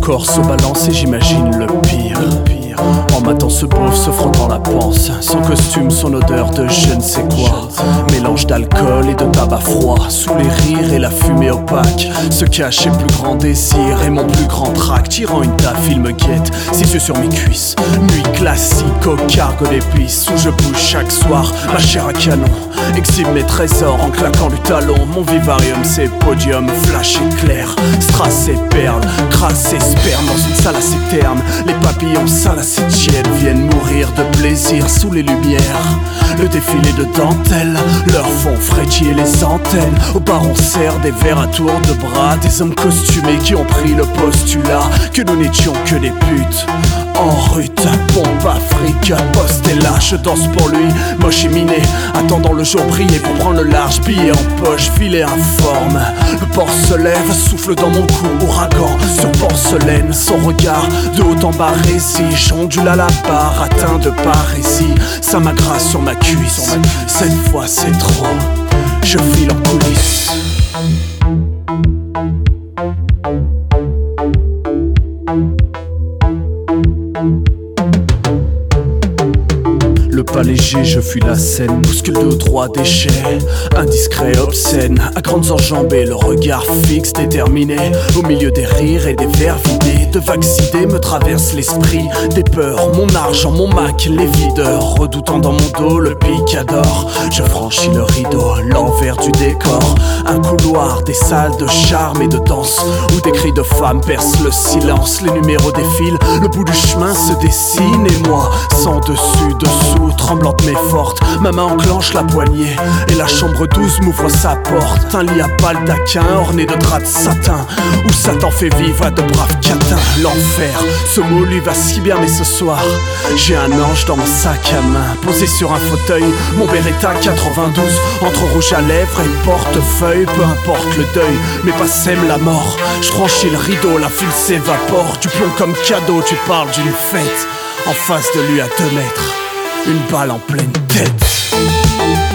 corps se balance et j'imagine le pire. En matant ce pauvre se frottant la panse, son costume, son odeur de je ne sais quoi. Mélange d'alcool et de tabac froid, sous les rires et la fumée opaque se cache ses plus grands désirs et mon plus grand trac. Tirant une taf, il me guette, ses yeux sur mes cuisses. Nuit classique au cargo d'épices, où je bouge chaque soir ma chair à canon. Exhibe mes trésors en claquant du talon. Mon vivarium c'est podium, flash éclair, strass et perles, crasse et sperme dans une salle assez terne. Les papillons salacés tièdes viennent mourir de plaisir sous les lumières. Le défilé de dentelle leur font frétiller les antennes. Au bar on sert des verres à tour de bras, des hommes costumés qui ont pris le postulat que nous n'étions que des putes en rute. Pompe Afrique, poste et là, je danse pour lui, moche et miné, attendant le jour briller pour prendre le large. Billet en poche, filet informe. Le port se lève, souffle dans mon cou, ouragan sur porcelaine. Son regard de haut en bas résige, ondule à la barre, atteint de parésie. Ça m'agrasse sur ma cuisse, cette fois c'est trop, je file en coulisses. Le pas léger, je fuis la scène, bouscule 2 ou 3 déchets, indiscret, obscène, à grandes enjambées, le regard fixe, déterminé, au milieu des rires et des verres vidés. De vagues idées me traversent l'esprit, des peurs, mon argent, mon Mac, les videurs, redoutant dans mon dos le picador. Je franchis le rideau, l'envers du décor, un couloir, des salles de charme et de danse, où des cris de femmes percent le silence. Les numéros défilent, le bout du chemin se dessine, et moi, sans dessus, dessous, tremblante mais forte, ma main enclenche la poignée et la chambre 12 m'ouvre sa porte. Un lit à baldaquin orné de draps de satin, où Satan fait vivre à de braves catins. L'enfer, ce mot lui va si bien, mais ce soir j'ai un ange dans mon sac à main, posé sur un fauteuil, mon Beretta 92 entre rouge à lèvres et portefeuille. Peu importe le deuil, mes pas sèment la mort. Je franchis le rideau, la file s'évapore, du plomb comme cadeau. Tu parles d'une fête, en face de lui à 2 mètres, une balle en pleine tête.